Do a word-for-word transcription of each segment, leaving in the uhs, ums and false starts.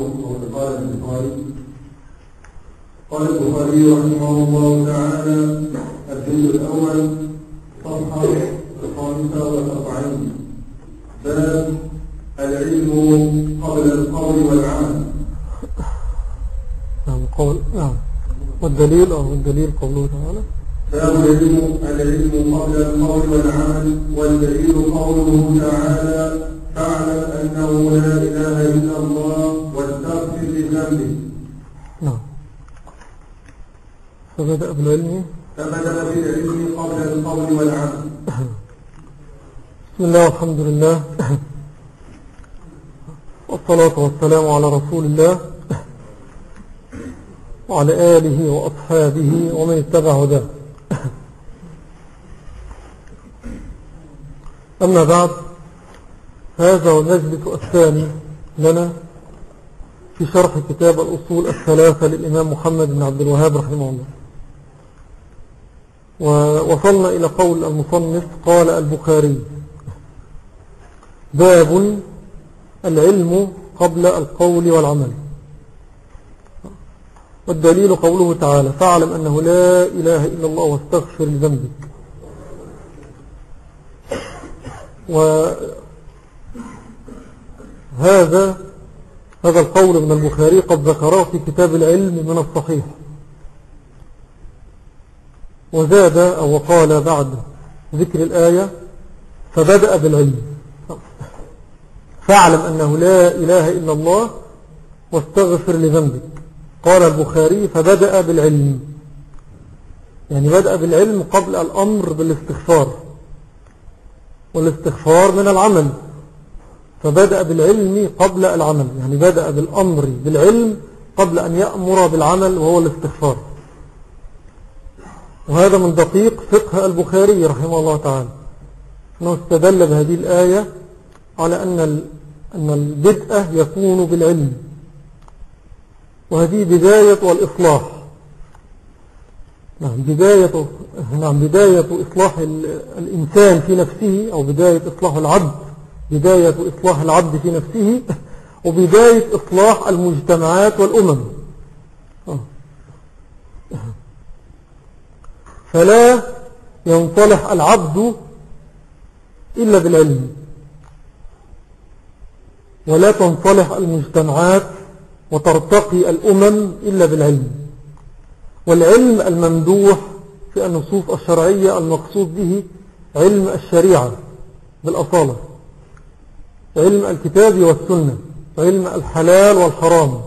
قال البخاري قال البخاري رحمه الله تعالى: الجزء الأول صفحة الخامسة والأربعين، باب العلم قبل القول والعمل. نعم قول نعم والدليل أو الدليل قوله تعالى: باب العلم العلم قبل القول والعمل، والدليل قوله تعالى: فاعلم أنه لا إله إلا الله واستغفر لذنبك. نعم. فبدأ بالعلم فبدأ بالعلم قبل القول والعمل. بسم الله والحمد لله والصلاة والسلام على رسول الله وعلى آله وأصحابه ومن اتبع هداه. أما بعد، هذا هو المجلس الثاني لنا في شرح كتاب الأصول الثلاثة للإمام محمد بن عبد الوهاب رحمه الله. ووصلنا إلى قول المصنف: قال البخاري: باب العلم قبل القول والعمل. والدليل قوله تعالى: فاعلم أنه لا إله إلا الله واستغفر لذنبك. وهذا هذا القول من البخاري قد ذكره في كتاب العلم من الصحيح، وزاد أو قال بعد ذكر الآية: فبدأ بالعلم. فاعلم أنه لا إله إلا الله واستغفر لذنبك. قال البخاري: فبدأ بالعلم، يعني بدأ بالعلم قبل الأمر بالاستغفار، والاستغفار من العمل، فبدأ بالعلم قبل العمل، يعني بدأ بالأمر بالعلم قبل أن يأمر بالعمل وهو الاستغفار. وهذا من دقيق فقه البخاري رحمه الله تعالى، أنه استدل بهذه الآية على أن أن البدء يكون بالعلم، وهذه بداية والإصلاح. نعم بداية نعم بداية إصلاح الإنسان في نفسه، أو بداية إصلاح العبد، بداية إصلاح العبد في نفسه، وبداية إصلاح المجتمعات والأمم. فلا ينصلح العبد إلا بالعلم، ولا تنصلح المجتمعات وترتقي الأمم إلا بالعلم. والعلم الممدوح في النصوص الشرعية المقصود به علم الشريعة بالأصالة، علم الكتاب والسنة، علم الحلال والحرام.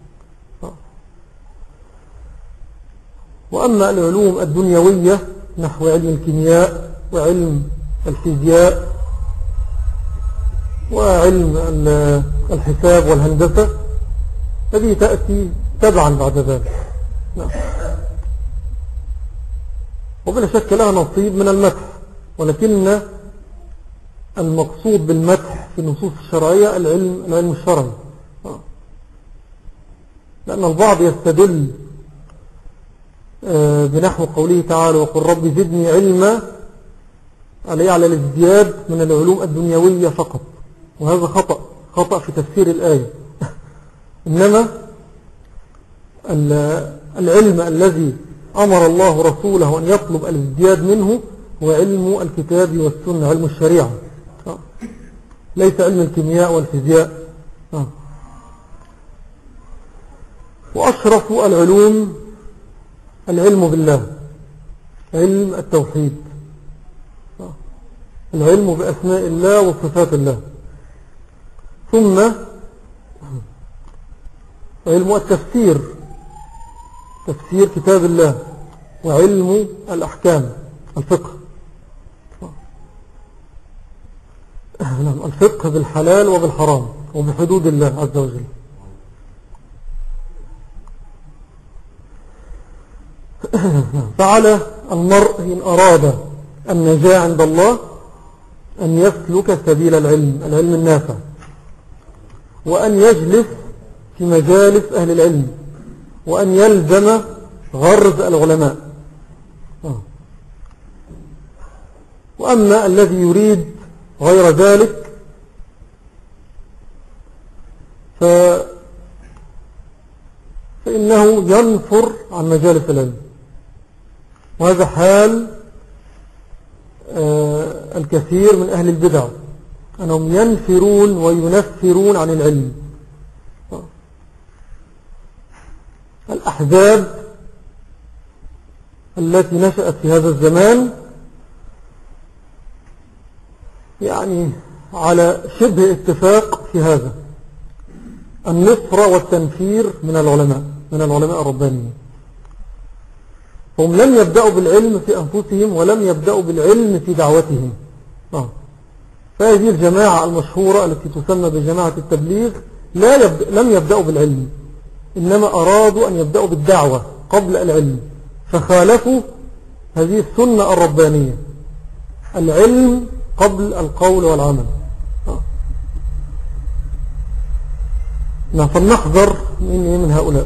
وأما العلوم الدنيوية نحو علم الكيمياء وعلم الفيزياء وعلم الحساب والهندسة، هذه تأتي تبعا بعد ذلك. نعم. وبلا شك لها نصيب من المدح، ولكن المقصود بالمدح في النصوص الشرعية العلم, العلم الشرعي، لأن البعض يستدل بنحو قوله تعالى: وقل رب زدني علما، عليه على الازدياد من العلوم الدنيوية فقط، وهذا خطأ خطأ في تفسير الآية. إنما العلم الذي أمر الله رسوله أن يطلب الازدياد منه هو علم الكتاب والسنة، علم الشريعة، ليس علم الكيمياء والفيزياء. وأشرف العلوم العلم بالله، علم التوحيد، العلم بأسماء الله وصفات الله، ثم علم التفسير، تفسير كتاب الله، وعلم الأحكام، الفقه، الفقه بالحلال وبالحرام وبحدود الله عز وجل. فعلى المرء إن أراد النجاة عند الله أن يسلك سبيل العلم، العلم النافع، وأن يجلس في مجالس أهل العلم، وأن يلزم غرز العلماء. وأما الذي يريد غير ذلك فإنه ينفر عن مجالس العلم. وهذا حال آه الكثير من أهل البدع، أنهم ينفرون وينفرون عن العلم. الأحزاب التي نشأت في هذا الزمان يعني على شبه اتفاق في هذا، النفر والتنفير من العلماء من العلماء الربانيين. هم لم يبدأوا بالعلم في أنفسهم ولم يبدأوا بالعلم في دعوتهم. آه. فهذه الجماعة المشهورة التي تسمى بجماعة التبليغ لا يبدأ لم يبدأوا بالعلم، إنما أرادوا أن يبدأوا بالدعوة قبل العلم، فخالفوا هذه السنة الربانية، العلم قبل القول والعمل. آه. فلنحذر من من هؤلاء.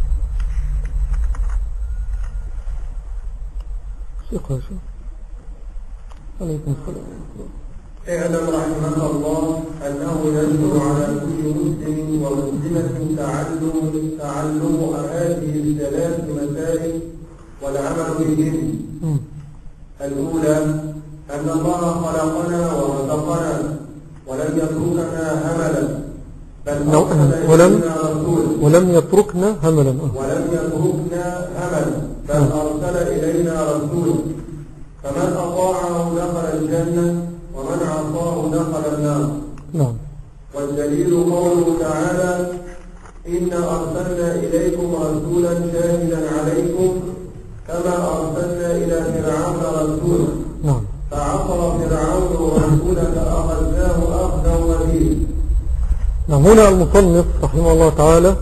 عليكم السلام. اعلم رحمك الله أنه يجب على كل مسلم ومسلمة تعلم تعلم هذه الثلاث مسائل والعمل بهن. الأولى أن الله خلقنا ورزقنا ولم يتركنا هملا، بل أرسل إلينا رسولا ولم يتركنا هملا ولم يتركنا هملا بل أرسل إلينا رسولا، فمن أطاعه دخل الجنة ومن عصاه دخل النار. نعم. والدليل قوله تعالى: إنا أرسلنا إليكم رسولا شاهدا عليكم كما أرسلنا إلى فرعون رسولا. نعم. فعصى فرعون الرسول فأخذناه أخذا وبيلا. نعم. هنا المصنف رحمه الله تعالى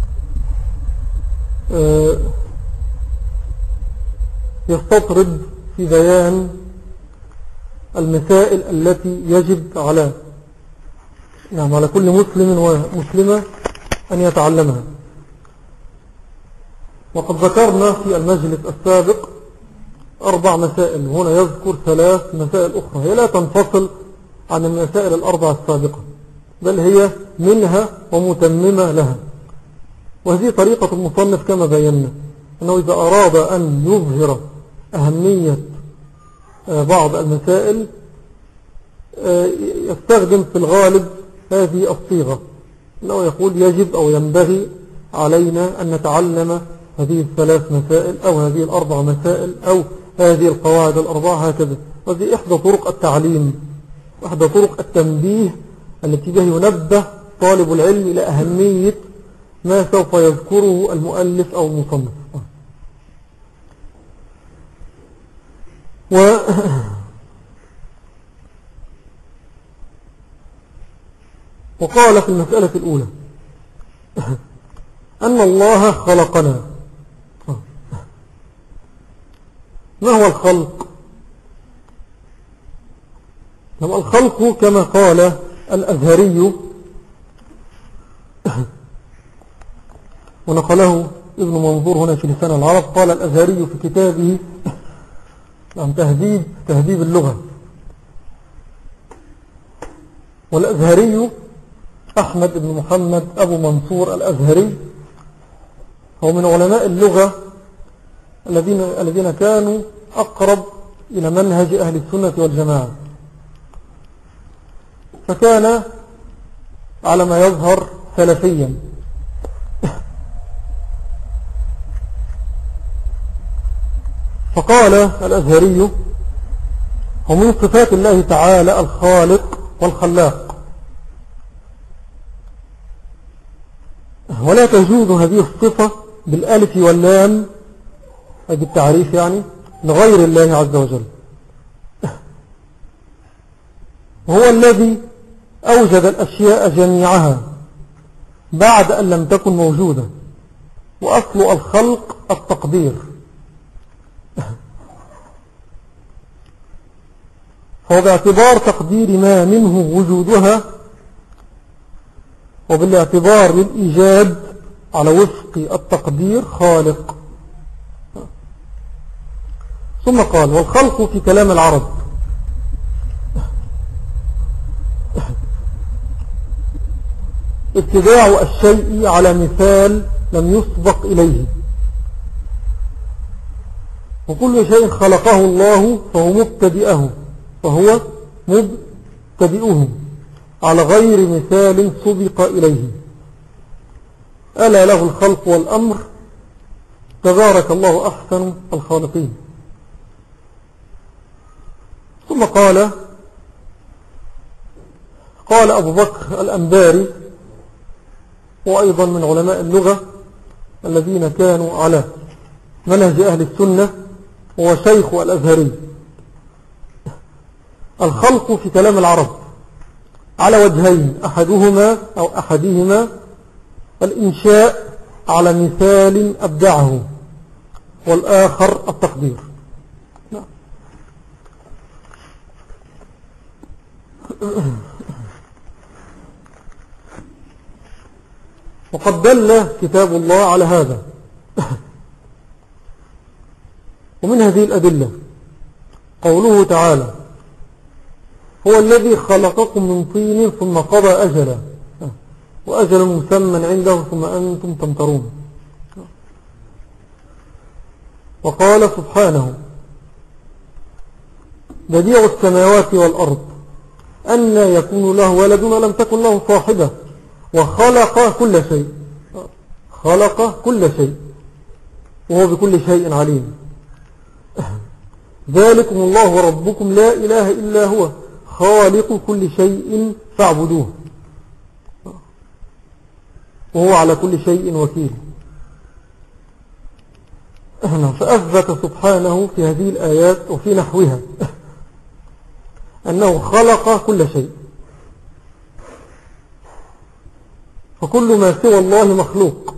يستطرد في بيان المسائل التي يجب على نعم على كل مسلم ومسلمة أن يتعلمها. وقد ذكرنا في المجلس السابق أربع مسائل، هنا يذكر ثلاث مسائل أخرى هي لا تنفصل عن المسائل الأربع السابقة، بل هي منها ومتممة لها. وهذه طريقة المصنف كما بينا، أنه إذا أراد أن يظهر أهمية بعض المسائل يستخدم في الغالب هذه الصيغة، أنه يقول يجب أو ينبغي علينا أن نتعلم هذه الثلاث مسائل أو هذه الأربع مسائل أو هذه القواعد الأربعة هكذا. وهذه إحدى طرق التعليم وإحدى طرق التنبيه التي به ينبه طالب العلم إلى أهمية ما سوف يذكره المؤلف أو المصنف. و وقال في المسألة الأولى أن الله خلقنا. ما هو الخلق؟ الخلق كما قال الأزهري ونقله ابن منظور هنا في لسان العرب، قال الأزهري في كتابه عن تهذيب تهذيب اللغة، والأزهري أحمد بن محمد أبو منصور الأزهري هو من علماء اللغة الذين الذين كانوا أقرب إلى منهج أهل السنة والجماعة، فكان على ما يظهر سلفيا. فقال الأزهري ومن صفات الله تعالى الخالق والخلاق، ولا تجوز هذه الصفة بالألف واللام أي بالتعريف يعني لغير الله عز وجل. وهو الذي أوجد الأشياء جميعها بعد أن لم تكن موجودة، وأصل الخلق التقدير. فهو باعتبار تقدير ما منه وجودها وبالاعتبار للإيجاد على وفق التقدير خالق. ثم قال والخلق في كلام العرب ابتداع الشيء على مثال لم يسبق إليه. وكل شيء خلقه الله فهو مبتدئه فهو مبتدئه على غير مثال سبق إليه. ألا له الخلق والأمر تبارك الله أحسن الخالقين. ثم قال قال أبو بكر الأنباري وأيضا من علماء اللغة الذين كانوا على منهج أهل السنة هو شيخ الأزهري: الخلق في كلام العرب على وجهين، أحدهما أو أحدهما الإنشاء على مثال أبدعه، والآخر التقدير. وقد دل كتاب الله على هذا. ومن هذه الأدلة قوله تعالى: هو الذي خلقكم من طين ثم قضى أجلا وأجل مسمى عنده ثم أنتم تمترون. وقال سبحانه: بديع السماوات والأرض أن يكون له ولد ولم تكن له صاحبة وخلق كل شيء خلق كل شيء وهو بكل شيء عليم. ذلكم الله ربكم لا إله إلا هو خالق كل شيء فاعبدوه وهو على كل شيء وكيل. فأثبت سبحانه في هذه الآيات وفي نحوها أنه خلق كل شيء، فكل ما سوى الله مخلوق.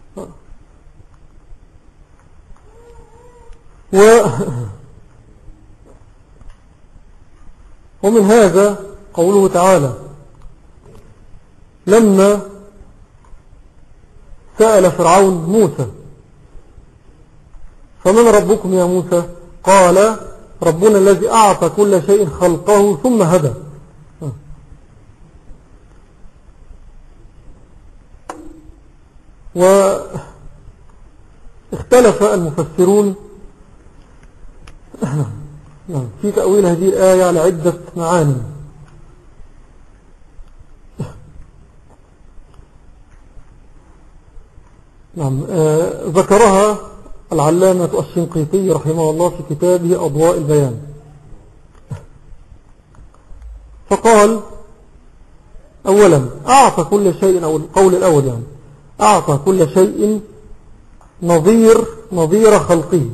و ومن هذا قوله تعالى لما سأل فرعون موسى: فمن ربكم يا موسى؟ قال: ربنا الذي أعطى كل شيء خلقه ثم هدى. واختلف المفسرون في تأويل هذه الآية على عدة معاني. نعم، آه ذكرها العلامة الشنقيطي رحمه الله في كتابه أضواء البيان، فقال: أولا أعطى كل شيء، أو القول الأول يعني أعطى كل شيء نظير نظير خلقه.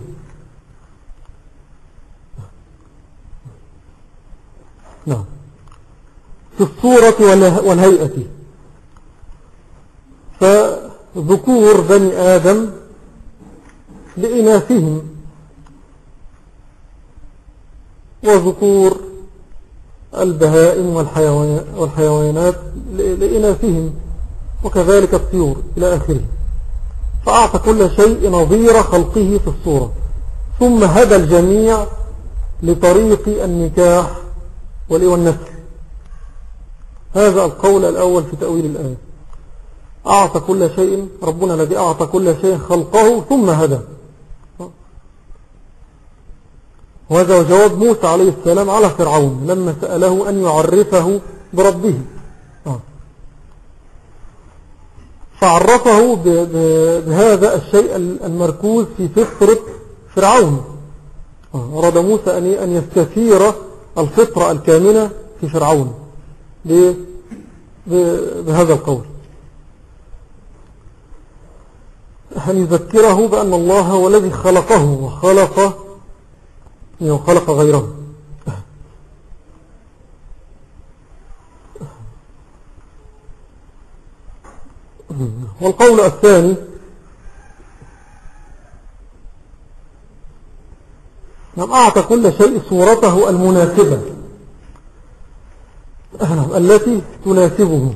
نعم، في الصورة والهيئة. فذكور بني آدم لإناثهم، وذكور البهائم والحيوانات لإناثهم، وكذلك الطيور إلى آخره. فأعطى كل شيء نظير خلقه في الصورة، ثم هدى الجميع لطريق النكاح والنسل. هذا القول الأول في تأويل الآية: أعطى كل شيء، ربنا الذي أعطى كل شيء خلقه ثم هدى. وهذا جواب موسى عليه السلام على فرعون لما سأله أن يعرفه بربه، فعرفه بهذا الشيء المركوز في فطرة فرعون. أراد موسى أن يستثير الفطرة الكامنة في فرعون بهذا القول، أن يذكره بأن الله هو الذي خلقه وخلق وخلق غيره. والقول الثاني: نعم، أعطى كل شيء صورته المناسبة التي تناسبه.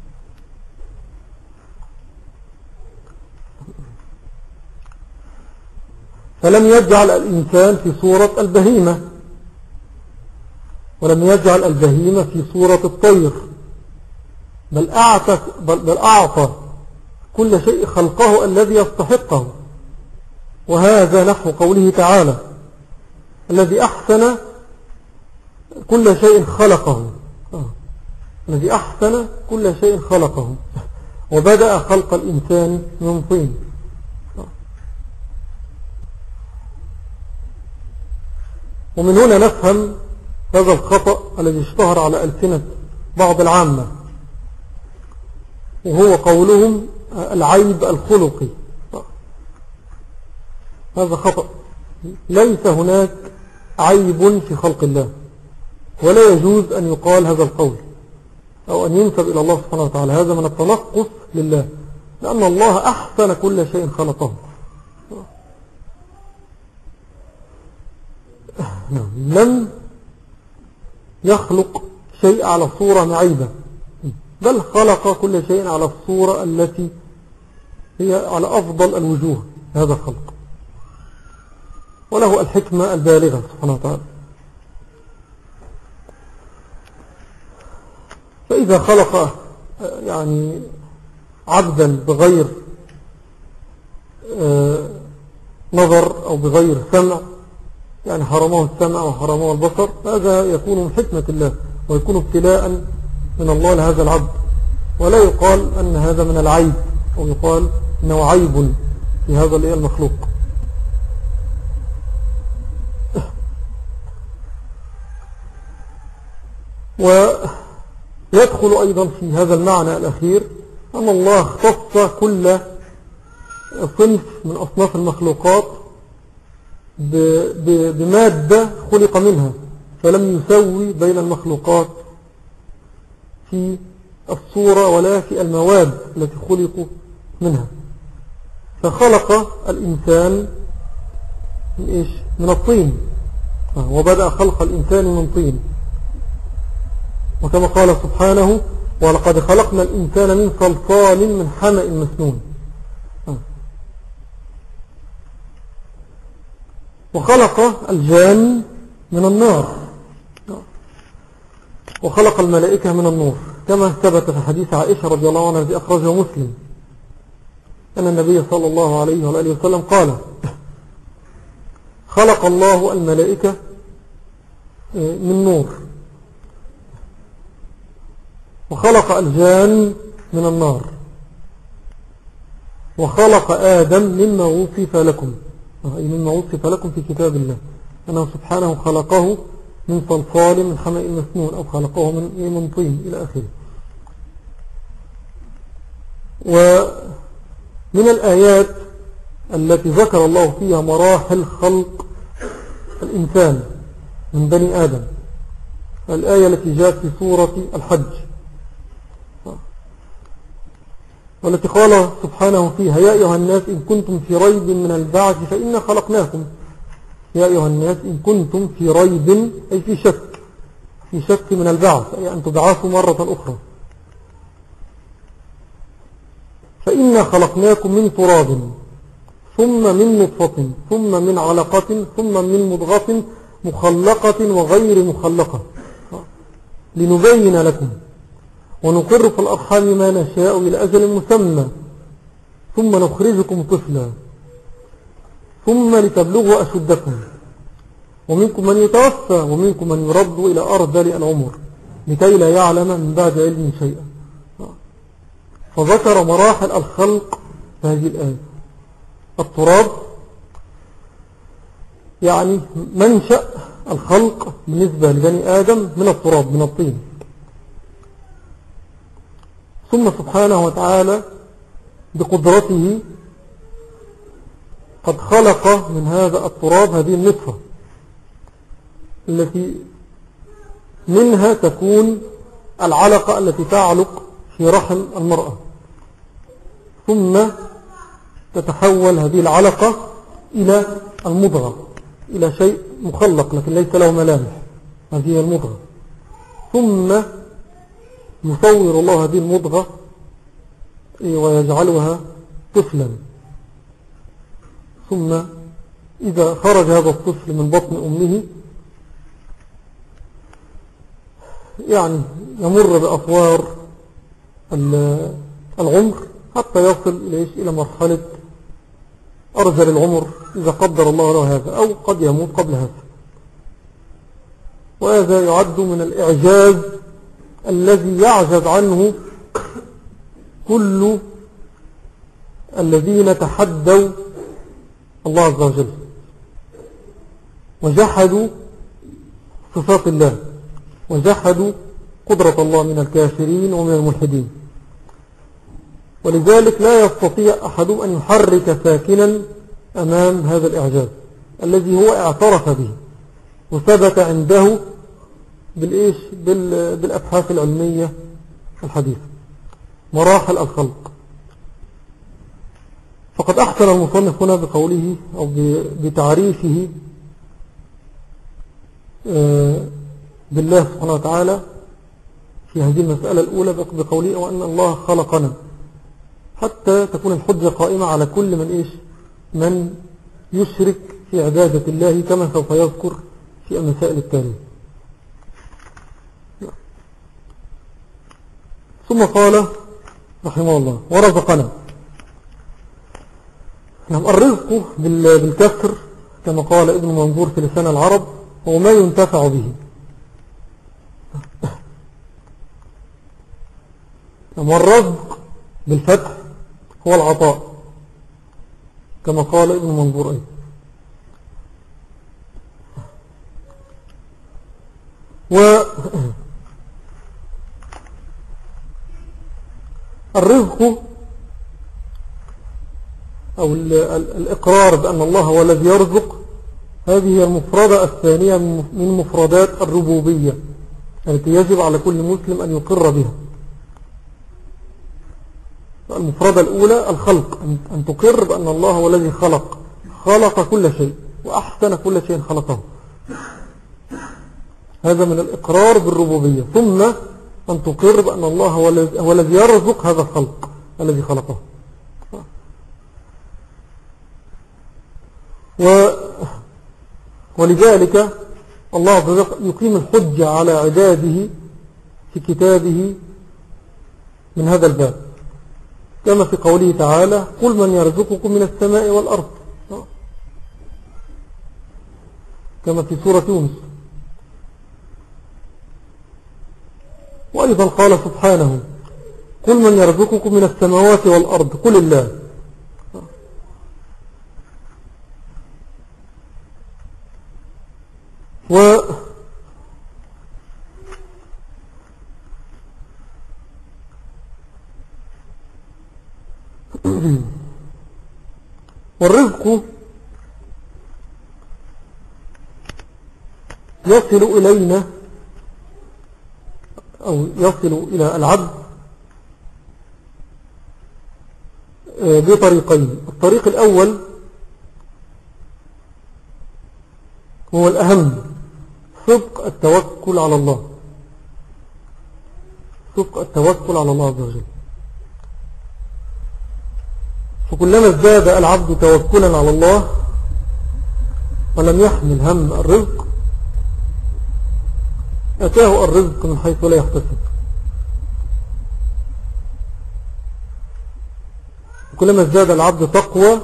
فلم يجعل الإنسان في صورة البهيمة، ولم يجعل البهيمة في صورة الطير، بل أعطى, بل بل أعطى كل شيء خلقه الذي يستحقه، وهذا نحو قوله تعالى الذي أحسن كل شيء خلقه، آه. الذي أحسن كل شيء خلقه وبدأ خلق الإنسان من طين. آه. ومن هنا نفهم هذا الخطأ الذي اشتهر على ألسنة بعض العامة، وهو قولهم العيب الخلقي. آه. هذا خطأ، ليس هناك عيب في خلق الله، ولا يجوز أن يقال هذا القول أو أن ينسب إلى الله سبحانه وتعالى، هذا من التنقص لله، لأن الله أحسن كل شيء خلقه. لم يخلق شيء على صورة معيبة، بل خلق كل شيء على الصورة التي هي على أفضل الوجوه هذا الخلق، وله الحكمة البالغة سبحانه وتعالى. فإذا خلق يعني عبدا بغير نظر أو بغير سمع، يعني حرمه السمع وحرمه البصر، هذا يكون من حكمة الله ويكون ابتلاء من الله لهذا العبد، ولا يقال أن هذا من العيب أو يقال أنه عيب في هذا المخلوق. ويدخل أيضا في هذا المعنى الأخير أن الله اختص كل صنف من أصناف المخلوقات بمادة خلق منها، فلم يسوي بين المخلوقات في الصورة ولا في المواد التي خلقوا منها، فخلق الإنسان من إيش؟ من الطين، وبدأ خلق الإنسان من طين، وكما قال سبحانه ولقد خلقنا الإنسان من صلصال من حمأ مسنون. وخلق الجان من النار، وخلق الملائكة من النور، كما ثبت في حديث عائشة رضي الله عنها الذي أخرجه مسلم أن النبي صلى الله عليه وآله وسلم قال خلق الله الملائكة من نور، وخلق الجان من النار، وخلق آدم مما وصف لكم، أي مما وصف لكم في كتاب الله أنه سبحانه خلقه من صلصال من حمأ مسنون، أو خلقه من من طين إلى آخره. ومن الآيات التي ذكر الله فيها مراحل خلق الإنسان من بني آدم الآية التي جاءت في سورة الحج، والتي قال سبحانه فيها يا أيها الناس إن كنتم في ريب من البعث فإنا خلقناكم. يا أيها الناس إن كنتم في ريب أي في شك، في شك من البعث، أي أن تبعثوا مرة أخرى. فإنا خلقناكم من تراب ثم من نطفة ثم من علقة ثم من مضغة مخلقة وغير مخلقة لنبين لكم ونقر في الأرحام ما نشاء إلى أجل مسمى ثم نخرجكم طفلا ثم لتبلغوا أشدكم ومنكم من يتوفى ومنكم من يرد إلى أرذل العمر لكي لا يعلم من بعد علم شيئا. فذكر مراحل الخلق في هذه الآية. التراب يعني منشأ الخلق بالنسبة لبني آدم من التراب، من الطين. ثم سبحانه وتعالى بقدرته قد خلق من هذا التراب هذه النطفة التي منها تكون العلقة التي تعلق في رحم المرأة، ثم تتحول هذه العلقة إلى المضغة، إلى شيء مخلق لكن ليس له ملامح، هذه المضغة. ثم يصور الله هذه المضغة ويجعلها طفلا، ثم إذا خرج هذا الطفل من بطن أمه يعني يمر بأطوار العمر حتى يصل إلى مرحلة أرجل العمر إذا قدر الله له هذا، أو قد يموت قبل هذا. وهذا يعد من الإعجاز الذي يعجز عنه كل الذين تحدوا الله عز وجل وجحدوا صفات الله وجحدوا قدرة الله من الكافرين ومن الملحدين. ولذلك لا يستطيع أحد أن يحرك ساكنا أمام هذا الإعجاز الذي هو اعترف به وثبت عنده بالإيش بالأبحاث العلمية الحديثة، مراحل الخلق. فقد أحسن المصنف هنا بقوله أو بتعريفه بالله سبحانه وتعالى في هذه المسألة الأولى بقوله وأن الله خلقنا، حتى تكون الحجة قائمة على كل من إيش من يشرك في عبادة الله، كما سوف يذكر في المسائل التالية. ثم قال رحمه الله ورزقنا. نعم، الرزق بالكسر كما قال ابن منظور في لسان العرب هو ما ينتفع به. والرزق بالفتح هو العطاء كما قال ابن منظور أيضا. والرزق أو الإقرار بأن الله هو الذي يرزق، هذه هي المفردة الثانية من مفردات الربوبية التي يجب على كل مسلم أن يقر بها. المفردة الأولى الخلق، أن تقر بأن الله هو الذي خلق خلق كل شيء وأحسن كل شيء خلقه، هذا من الإقرار بالربوبية. ثم أن تقر بأن الله هو الذي يرزق هذا الخلق الذي خلقه. و ولذلك الله عز وجل يقيم الحجة على عباده في كتابه من هذا الباب، كما في قوله تعالى قل من يرزقكم من السماء والأرض، كما في سورة يونس. وأيضا قال سبحانه قل من يرزقكم من السماوات والأرض قل الله. و والرزق يصل إلينا أو يصل إلى العبد بطريقين. الطريق الأول هو الأهم، صدق التوكل على الله، صدق التوكل على الله عز وجل. فكلما ازداد العبد توكلا على الله ولم يحمل هم الرزق أتاه الرزق من حيث لا يحتسب. كلما ازداد العبد تقوى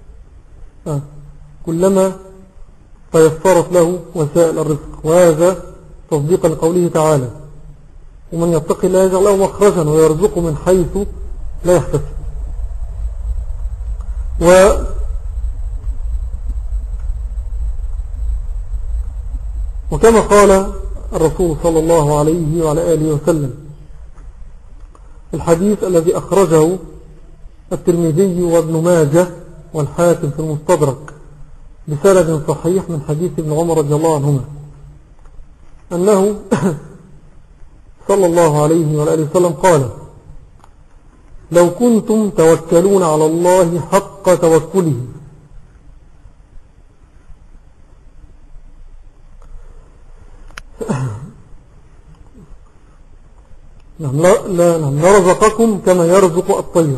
كلما تيسرت له وسائل الرزق، وهذا تصديقا لقوله تعالى ومن يتق الله يجعل له مخرجا ويرزقه من حيث لا يحتسب. و وكما قال الرسول صلى الله عليه وعلى آله وسلم الحديث الذي أخرجه الترمذي وابن ماجه والحاكم في المستدرك بسند صحيح من حديث ابن عمر رضي الله عنهما أنه صلى الله عليه وعلى آله وسلم قال لو كنتم توكلون على الله حق توكله لرزقكم كما يرزق الطير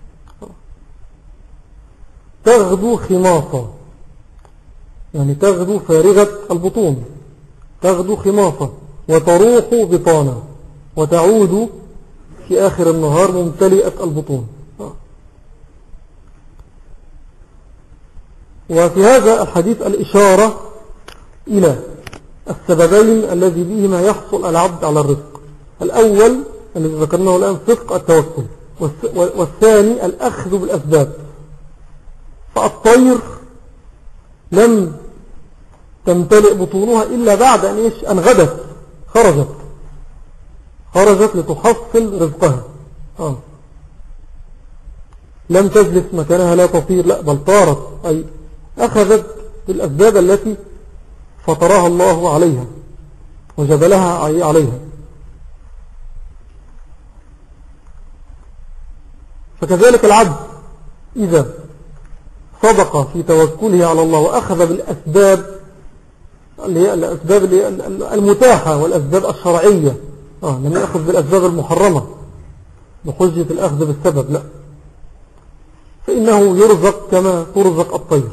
تغدو خماصة، يعني تغدو فارغة البطون، تغدو خماصة وتروح بطانا وتعود في آخر النهار ممتلئة البطون. وفي هذا الحديث الإشارة إلى السببين الذي بهما يحصل العبد على الرزق. الأول الذي ذكرناه الآن صدق التوكل، والثاني الأخذ بالأسباب. فالطير لم تمتلئ بطونها إلا بعد أن, إيش؟ أن غدت، خرجت خرجت لتحصل رزقها. آه. لم تجلس مكانها لا تطير، لا بل طارت، أي أخذت بالأسباب التي فطرها الله عليها وجبلها عليها. فكذلك العبد إذا صدق في توكله على الله وأخذ بالأسباب اللي هي الأسباب اللي المتاحة والأسباب الشرعية، آه لم يأخذ بالأسباب المحرمة بحجة الأخذ بالسبب، لا، فإنه يرزق كما ترزق الطير،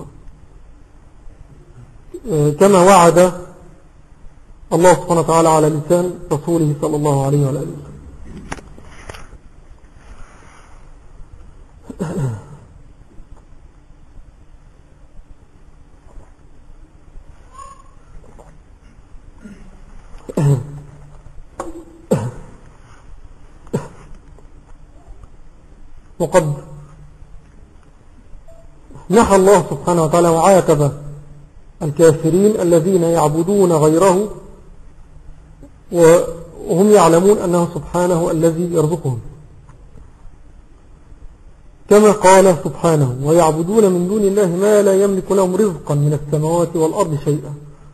آه كما وعد الله سبحانه وتعالى على لسان رسوله صلى الله عليه وآله وسلم. وقد نحى الله سبحانه وتعالى وعاتب الكافرين الذين يعبدون غيره وهم يعلمون أنه سبحانه الذي يرزقهم، كما قال سبحانه: ويعبدون من دون الله ما لا يملك لهم رزقا من السماوات والأرض شيئا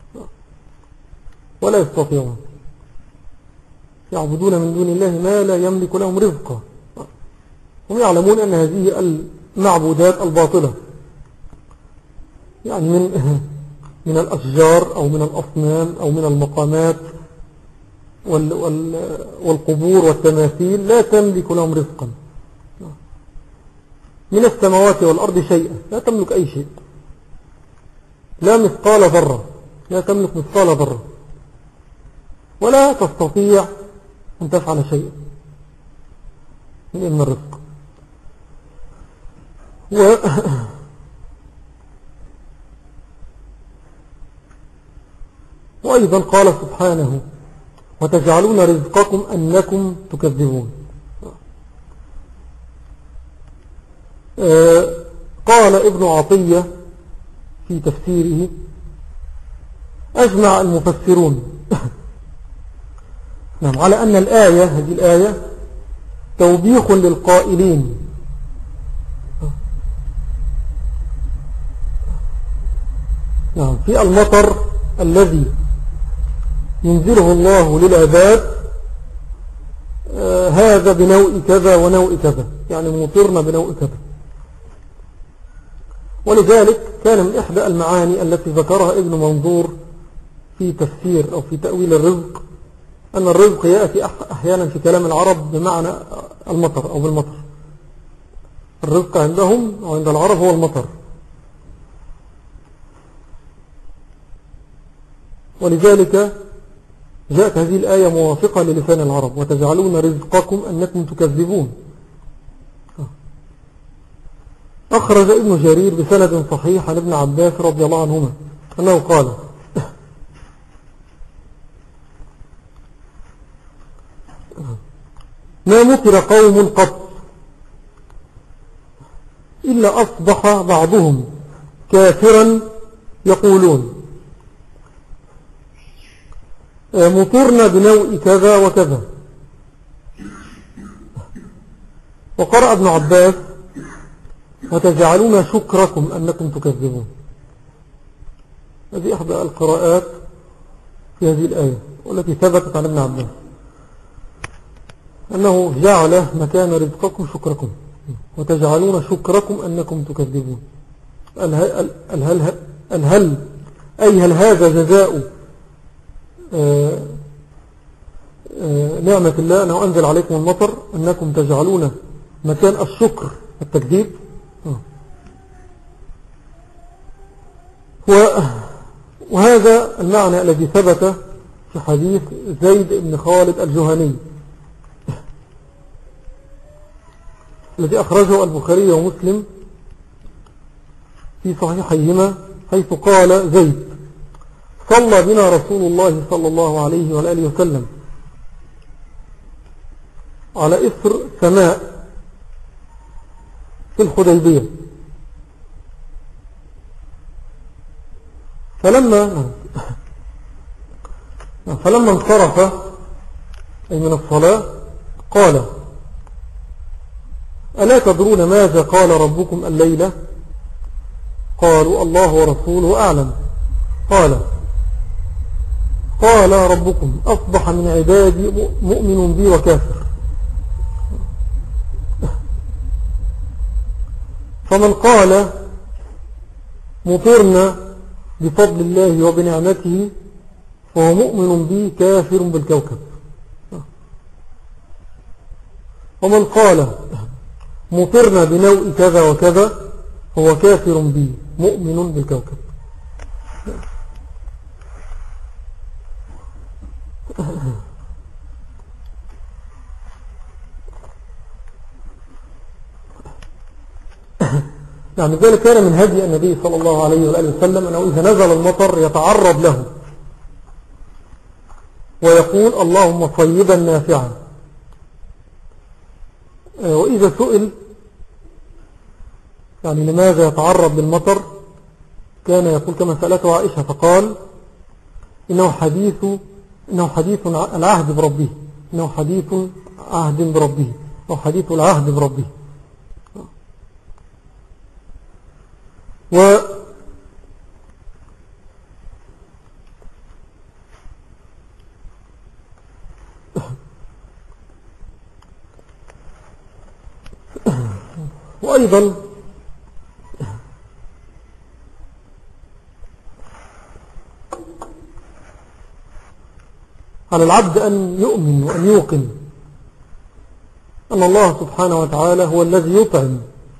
ولا يستطيعون. يعبدون من دون الله ما لا يملك لهم رزقا، هم يعلمون أن هذه المعبودات الباطلة، يعني من من الأشجار أو من الأصنام أو من المقامات والقبور والتماثيل لا تملك لهم رزقا. من السماوات والأرض شيئا، لا تملك أي شيء، لا مثقال ذرة، لا تملك مثقال ذرة، ولا تستطيع أن تفعل شيئا من الرزق. و وأيضا قال سبحانه: وتجعلون رزقكم أنكم تكذبون. قال ابن عطية في تفسيره: أجمع المفسرون نعم على أن الآية هذه الآية توبيخ للقائلين نعم في المطر الذي ينزله الله للعباد، آه هذا بنوع كذا ونوع كذا، يعني مطرنا بنوع كذا. ولذلك كان من إحدى المعاني التي ذكرها ابن منظور في تفسير أو في تأويل الرزق أن الرزق يأتي أحيانا في كلام العرب بمعنى المطر أو بالمطر. الرزق عندهم أو عند العرب هو المطر، ولذلك جاءت هذه الآية موافقة للسان العرب: وتجعلون رزقكم أنكم تكذبون. أخرج ابن جرير بسند صحيح عن ابن عباس رضي الله عنهما أنه قال: ما مطر قوم قط إلا أصبح بعضهم كافرا يقولون مطرنا بنوع كذا وكذا. وقرأ ابن عباس: وتجعلون شكركم أنكم تكذبون. هذه إحدى القراءات في هذه الآية والتي ثبتت عن ابن عباس أنه جعل مكان رزقكم شكركم، وتجعلون شكركم أنكم تكذبون. الهل, الهل, الهل أي هل هذا جزاء آآ آآ نعمة الله أنه أنزل عليكم المطر أنكم تجعلون مكان الشكر التكذيب؟ وهذا المعنى الذي ثبت في حديث زيد بن خالد الجهني الذي أخرجه البخاري ومسلم في صحيحيهما حيث قال زيد: صلى بنا رسول الله صلى الله عليه وآله وسلم على إثر سماء في الحديبية، فلما فلما انصرف أي من الصلاة قال: ألا تدرون ماذا قال ربكم الليلة؟ قالوا: الله ورسوله أعلم. قال قال ربكم: أصبح من عبادي مؤمن بي وكافر، فمن قال مطرنا بفضل الله وبنعمته فهو مؤمن بي كافر بالكوكب، ومن قال مطرنا بنوء كذا وكذا هو كافر بي مؤمن بالكوكب. يعني ذلك كان من هدي النبي صلى الله عليه وآله وسلم أنه إذا نزل المطر يتعرض له ويقول: اللهم طيبا نافعا. وإذا سئل يعني لماذا يتعرض للمطر كان يقول كما سألته عائشة فقال: إنه حديث إنه حديث العهد بربه إنه حديث عهد بربه أو حديث العهد بربه. و وأيضا على العبد أن يؤمن وأن يوقن أن الله سبحانه وتعالى هو الذي يطعم،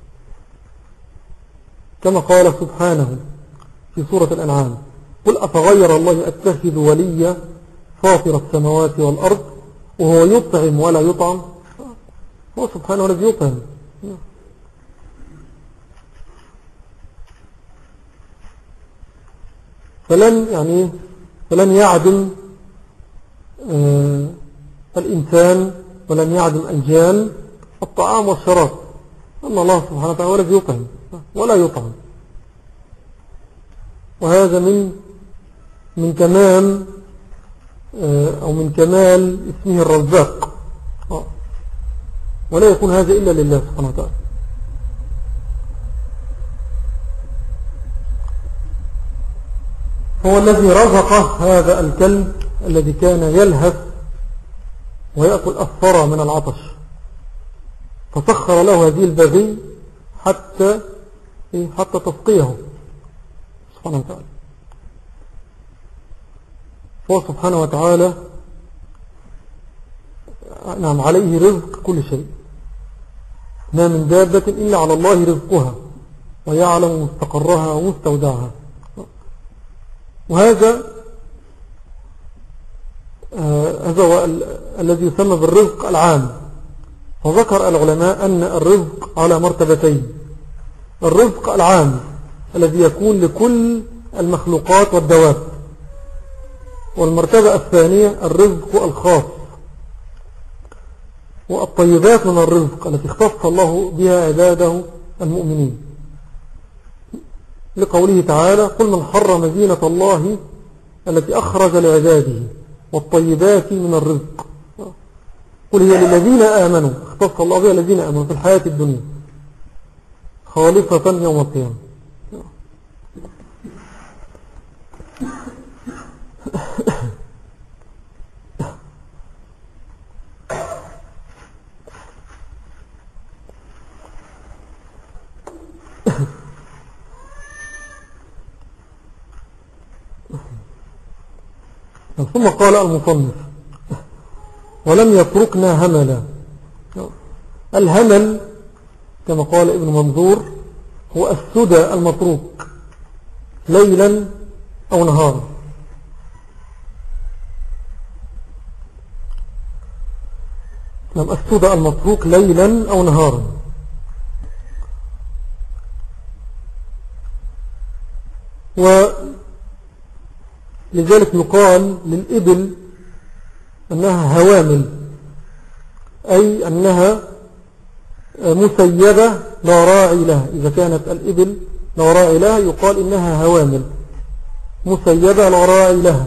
كما قال سبحانه في سورة الأنعام: قل أفغير الله أتخذ وليا فاطر السماوات والأرض وهو يطعم ولا يطعم. هو سبحانه الذي يطعم. فلن يعني فلن يعدم آه الإنسان ولن يعدم الجان الطعام والشراب، أن الله سبحانه وتعالى هو الذي يطعم ولا يطعم. وهذا من من تمام آه أو من كمال اسمه الرزاق، آه ولا يكون هذا إلا لله سبحانه وتعالى. هو الذي رزق هذا الكلب الذي كان يلهث ويأكل الثرى من العطش، فسخر له هذه البغي حتى حتى تسقيه سبحانه وتعالى. هو سبحانه وتعالى نعم عليه رزق كل شيء، ما من دابة إلا على الله رزقها ويعلم مستقرها ومستودعها. وهذا آه هذا هو الذي يسمى بالرزق العام. فذكر العلماء أن الرزق على مرتبتين: الرزق العام الذي يكون لكل المخلوقات والدواب، والمرتبة الثانية الرزق الخاص والطيبات من الرزق التي اختص الله بها عباده المؤمنين، لقوله تعالى: قل من حرم زينة الله التي أخرج لعباده والطيبات من الرزق قل هي للذين آمنوا، اختص الله بها الذين آمنوا في الحياة الدنيا خالصة يوم القيامة. ثم قال المصنف: ولم يتركنا هملا. الهمل كما قال ابن منظور هو السدى المتروك ليلا أو نهارا. نعم، السدى المتروك ليلا أو نهارا. ولذلك يقال للإبل أنها هوامل، أي أنها مسيبة لا راعي لها. إذا كانت الإبل لا راعي لها يقال إنها هوامل مسيبة لا راعي لها.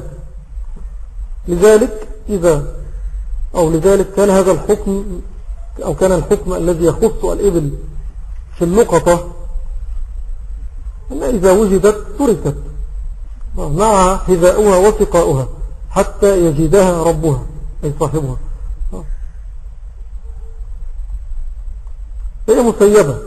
لذلك إذا أو لذلك كان هذا الحكم أو كان الحكم الذي يخص الإبل في اللقطة أن إذا وجدت تركت مع حذاؤها وسقاؤها حتى يجدها ربها أي صاحبها، هي مسيبة.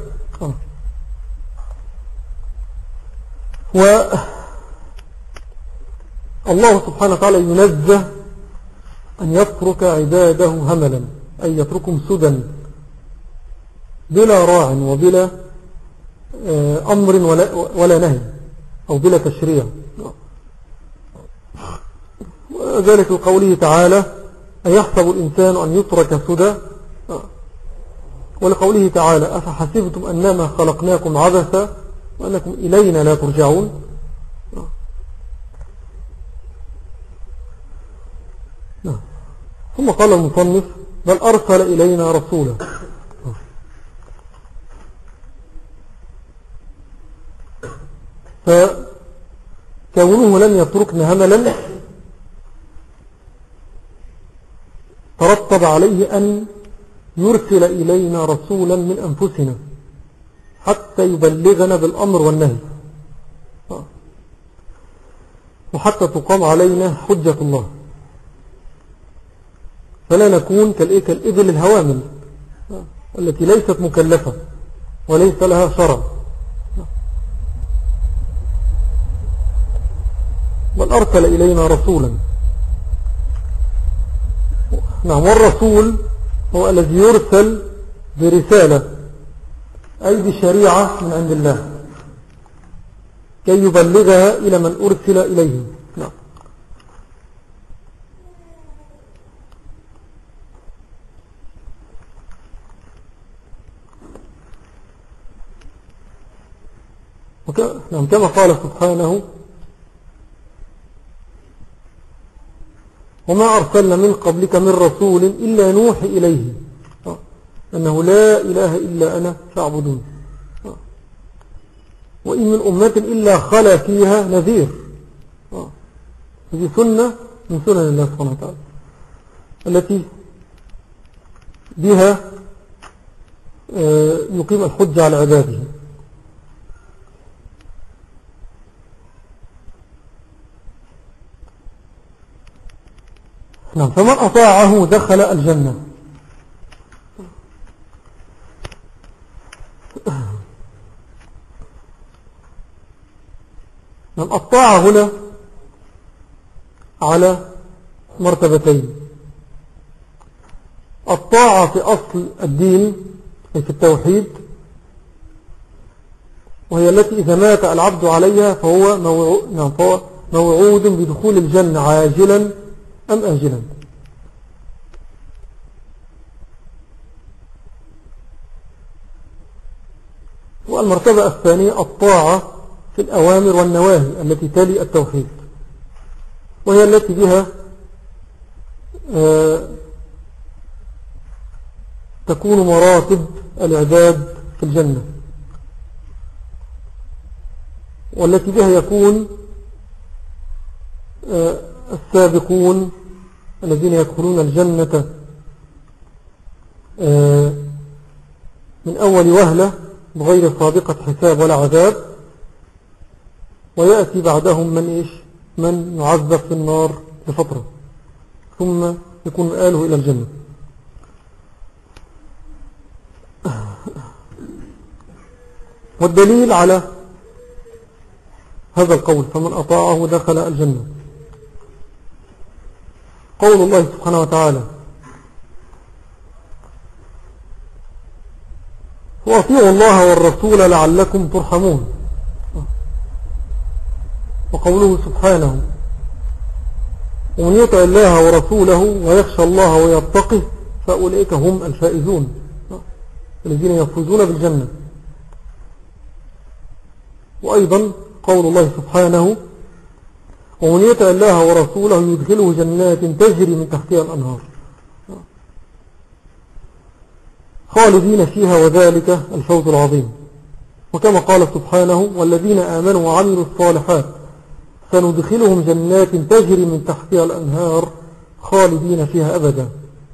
والله سبحانه وتعالى ينزه أن يترك عباده هملا، أي يتركهم سدى بلا راع وبلا أمر ولا, ولا نهي أو بلا تشريع. وذلك قوله تعالى أيحسب الإنسان أن يترك سدى، ولقوله تعالى أفحسبتم أنما خلقناكم عبثا وأنكم إلينا لا ترجعون. ثم قال المصنف بل أرسل إلينا رسولا. فكونه لم يتركنا هملا ترتب عليه أن يرسل إلينا رسولا من أنفسنا حتى يبلغنا بالأمر والنهي وحتى تقام علينا حجة الله، فلا نكون كالإبل الهوامل التي ليست مكلفة وليس لها شرع. بل أرسل إلينا رسولا. نعم، والرسول هو الذي يرسل برسالة أي بشريعة من عند الله كي يبلغها إلى من أرسل إليه. نعم. نعم كما قال سبحانه وما أرسلنا من قبلك من رسول إلا نوحي إليه أنه لا إله إلا أنا فاعبدون وإن من أمة إلا خلا فيها نذير. هذه سنة من سنن الله سبحانه وتعالى التي بها يقيم الحجة على عباده. نعم، فمن أطاعه دخل الجنة. نعم، الطاعة هنا على مرتبتين. الطاعة في أصل الدين أي في التوحيد، وهي التي إذا مات العبد عليها فهو موعود, نعم فهو موعود بدخول الجنة عاجلا أم آجلا. والمرتبة الثانية الطاعة في الأوامر والنواهي التي تلي التوحيد، وهي التي بها آه تكون مراتب العباد في الجنة، والتي بها يكون آه السابقون الذين يدخلون الجنة آه من أول وهلة بغير سابقة حساب ولا عذاب، ويأتي بعدهم من إيش من يعذب في النار لفترة ثم يكون مآله إلى الجنة. والدليل على هذا القول فمن أطاعه دخل الجنة قول الله سبحانه وتعالى وأطيعوا الله والرسول لعلكم ترحمون، وقوله سبحانه ومن يطع الله ورسوله ويخشى الله ويتقه فأولئك هم الفائزون الذين يفوزون بالجنة. وأيضا قول الله سبحانه ومن يطع الله ورسوله يدخله جنات تجري من تحتها الأنهار خالدين فيها وذلك الفوز العظيم. وكما قال سبحانه والذين آمنوا وعملوا الصالحات سندخلهم جنات تجري من تحتها الأنهار خالدين فيها أبدا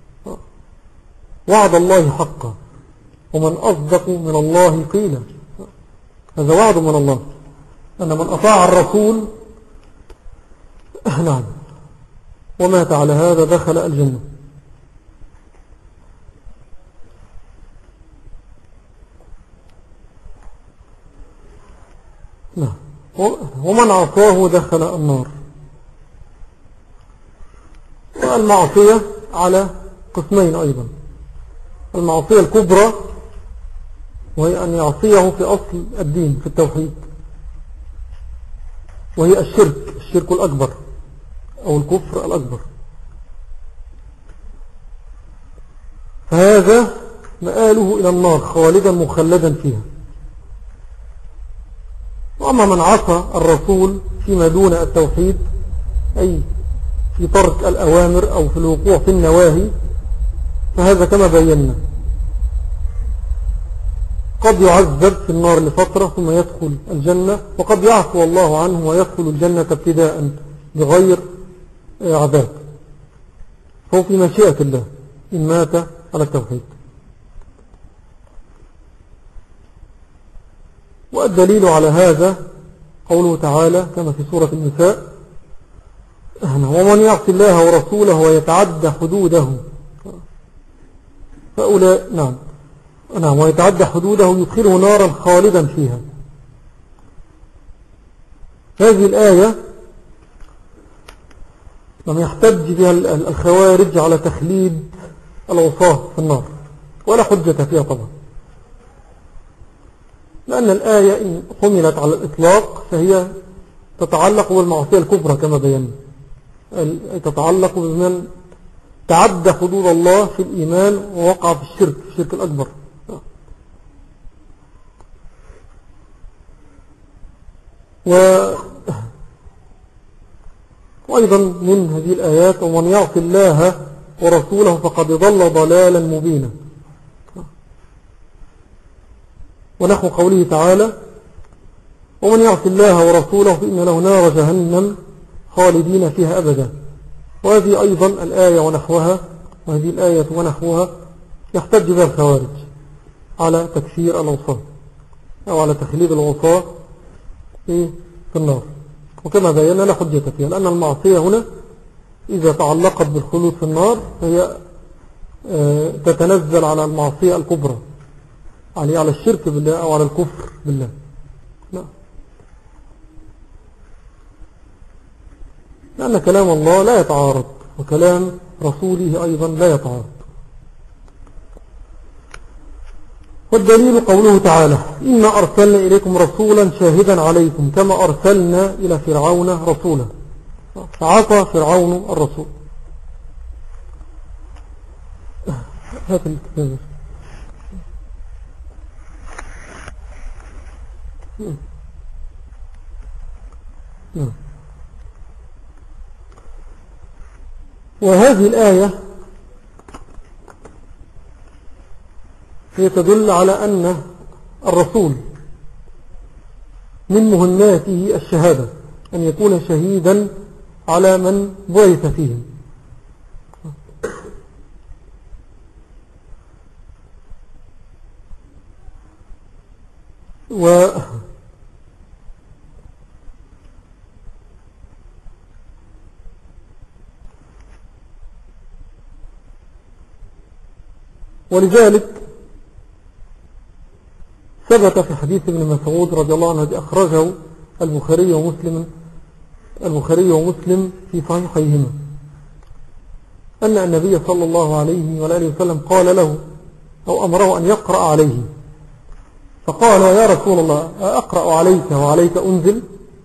وعد الله حقا ومن أصدق من الله قيلا. هذا وعد من الله أن من أطاع الرسول نعم ومات على هذا دخل الجنة. نعم ومن عصاه دخل النار. والمعصية على قسمين أيضا. المعصية الكبرى وهي أن يعصيه في أصل الدين في التوحيد وهي الشرك الشرك الأكبر أو الكفر الأكبر، فهذا مآله إلى النار خالدا مخلدا فيها. وأما من عصى الرسول فيما دون التوحيد أي في ترك الأوامر أو في الوقوع في النواهي فهذا كما بينا قد يعذب في النار لفترة ثم يدخل الجنة، وقد يعفو الله عنه ويدخل الجنة ابتداء بغير عذاب، فهو في مشيئة الله إن مات على التوحيد. والدليل على هذا قوله تعالى كما في سورة النساء ومن يعصي الله ورسوله ويتعدى حدوده فأولئك نعم نعم ويتعدى حدوده يدخله نارا خالدا فيها. هذه الآية لم يحتج بها الخوارج على تخليد العصاة في النار ولا حجة فيها طبعا، لأن الآية إن حملت على الإطلاق فهي تتعلق بالمعصية الكبرى كما بينا، تتعلق بمن تعدى حدود الله في الإيمان ووقع في الشرك الشرك الأكبر. و... وأيضا من هذه الآيات ومن يعصي الله ورسوله فقد ضل ضلالا مبينا، ونحو قوله تعالى ومن يعصي الله ورسوله فإن له نار جهنم خالدين فيها أبدا. وهذه أيضا الآية ونحوها وهذه الآية ونحوها يحتج بها الخوارج على تكفير العصاة أو على تخليد العصاة في النار، وكما بينا لا حجة فيها، لأن المعصية هنا إذا تعلقت بالخلود في النار فهي تتنزل على المعصية الكبرى على على الشرك بالله أو على الكفر بالله. لا. لأن كلام الله لا يتعارض وكلام رسوله أيضا لا يتعارض. والدليل قوله تعالى إنا أرسلنا إليكم رسولا شاهدا عليكم كما أرسلنا إلى فرعون رسولا، فعصى فرعون الرسول. هات الكتاب. وهذه الآية هي تدل على أن الرسول من مهماته الشهادة، أن يكون شهيدا على من بعث فيهم. و ولذلك ثبت في حديث ابن مسعود رضي الله عنه الذي أخرجه البخاري ومسلم البخاري ومسلم في صحيحيهما أن النبي صلى الله عليه وآله وسلم قال له أو أمره أن يقرأ عليه، فقال يا رسول الله أقرأ عليك وعليك أنزل؟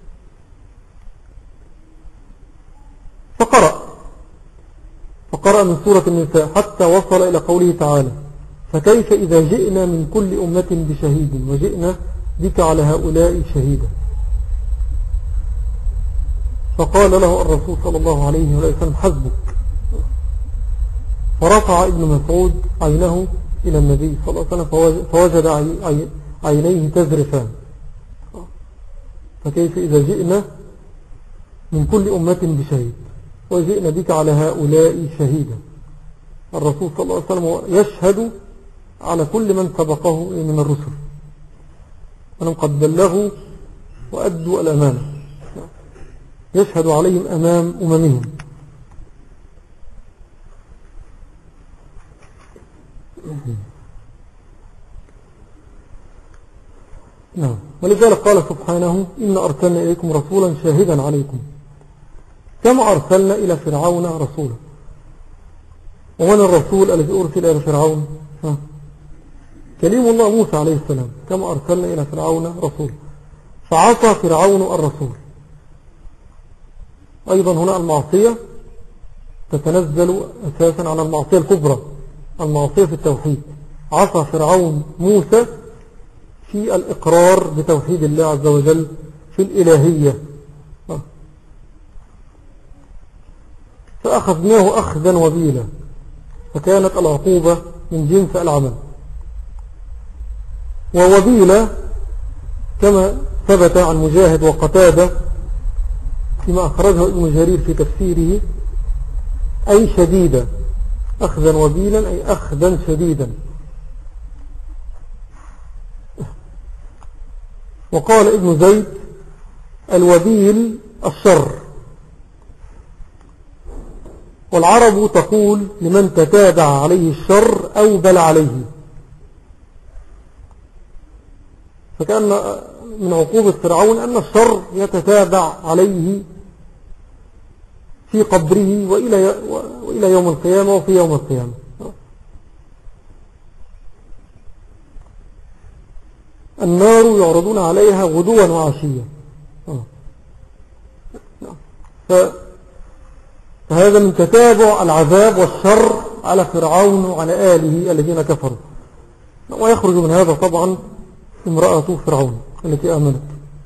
فقرأ فقرأ من سورة النساء حتى وصل إلى قوله تعالى فكيف إذا جئنا من كل أمة بشهيد وجئنا بك على هؤلاء شهيدا. فقال له الرسول صلى الله عليه وسلم حسبك. فرفع ابن مسعود عينه إلى النبي صلى الله عليه وسلم فوجد عينيه تذرفان. فكيف إذا جئنا من كل أمة بشهيد وجئنا بك على هؤلاء شهيدا. الرسول صلى الله عليه وسلم يشهد على كل من سبقه من الرسل أنهم قد بلغوا وأدوا الأمانة، يشهد عليهم أمام أممهم. نعم. ولذلك قال سبحانه إن أرسلنا إليكم رسولا شاهدا عليكم كما أرسلنا إلى فرعون رسولا. ومن الرسول الذي أرسل إلى فرعون؟ ها. كليم الله موسى عليه السلام كما أرسلنا إلى فرعون رسولا فعصى فرعون الرسول. أيضا هنا المعصية تتنزل أساسا على المعصية الكبرى، المعصية في التوحيد. عصى فرعون موسى في الإقرار بتوحيد الله عز وجل في الإلهية، فأخذناه أخذا وبيلا، فكانت العقوبة من جنس العمل. ووبيلا كما ثبت عن مجاهد وقتادة فيما أخرجه ابن جرير في تفسيره أي شديدا، أخذا وبيلا أي أخذا شديدا. وقال ابن زيد الوبيل الشر. والعرب تقول لمن تتابع عليه الشر أو بل عليه. فكأن من عقوبة فرعون أن الشر يتتابع عليه في قبره وإلى, وإلى يوم القيامة وفي يوم القيامة. النار يعرضون عليها غدوا وعشيا. فهذا من تتابع العذاب والشر على فرعون وعلى آله الذين كفروا. ويخرج من هذا طبعا امرأة فرعون التي آمنت.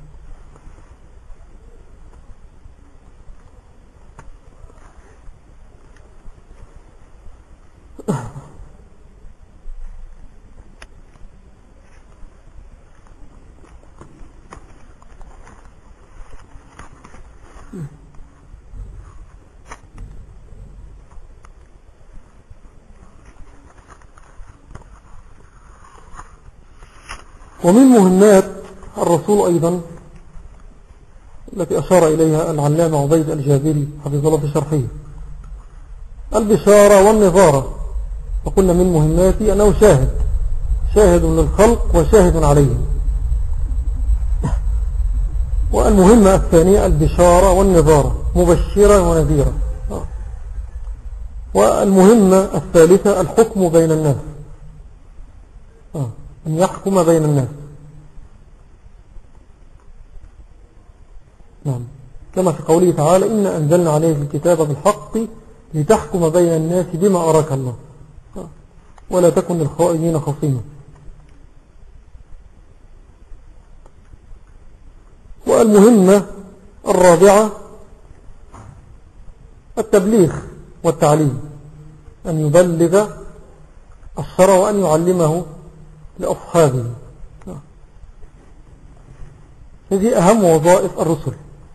ومن مهمات الرسول أيضا التي أشار إليها العلامة عبيد الجابري حفظه الله في شرحه البشارة والنظارة. وقلنا من مهماته أنه شاهد شاهد للخلق وشاهد عليهم. والمهمة الثانية البشارة والنظارة مبشرا ونذيرا. والمهمة الثالثة الحكم بين الناس، أن يحكم بين الناس. نعم. كما في قوله تعالى إن أنزلنا عليك الكتاب بالحق لتحكم بين الناس بما أراك الله ولا تكن للخائنين خصيما. والمهمة الرابعة التبليغ والتعليم، أن يبلغ الشرع وأن يعلمه لأصحابه. هذه أهم وظائف الرسل.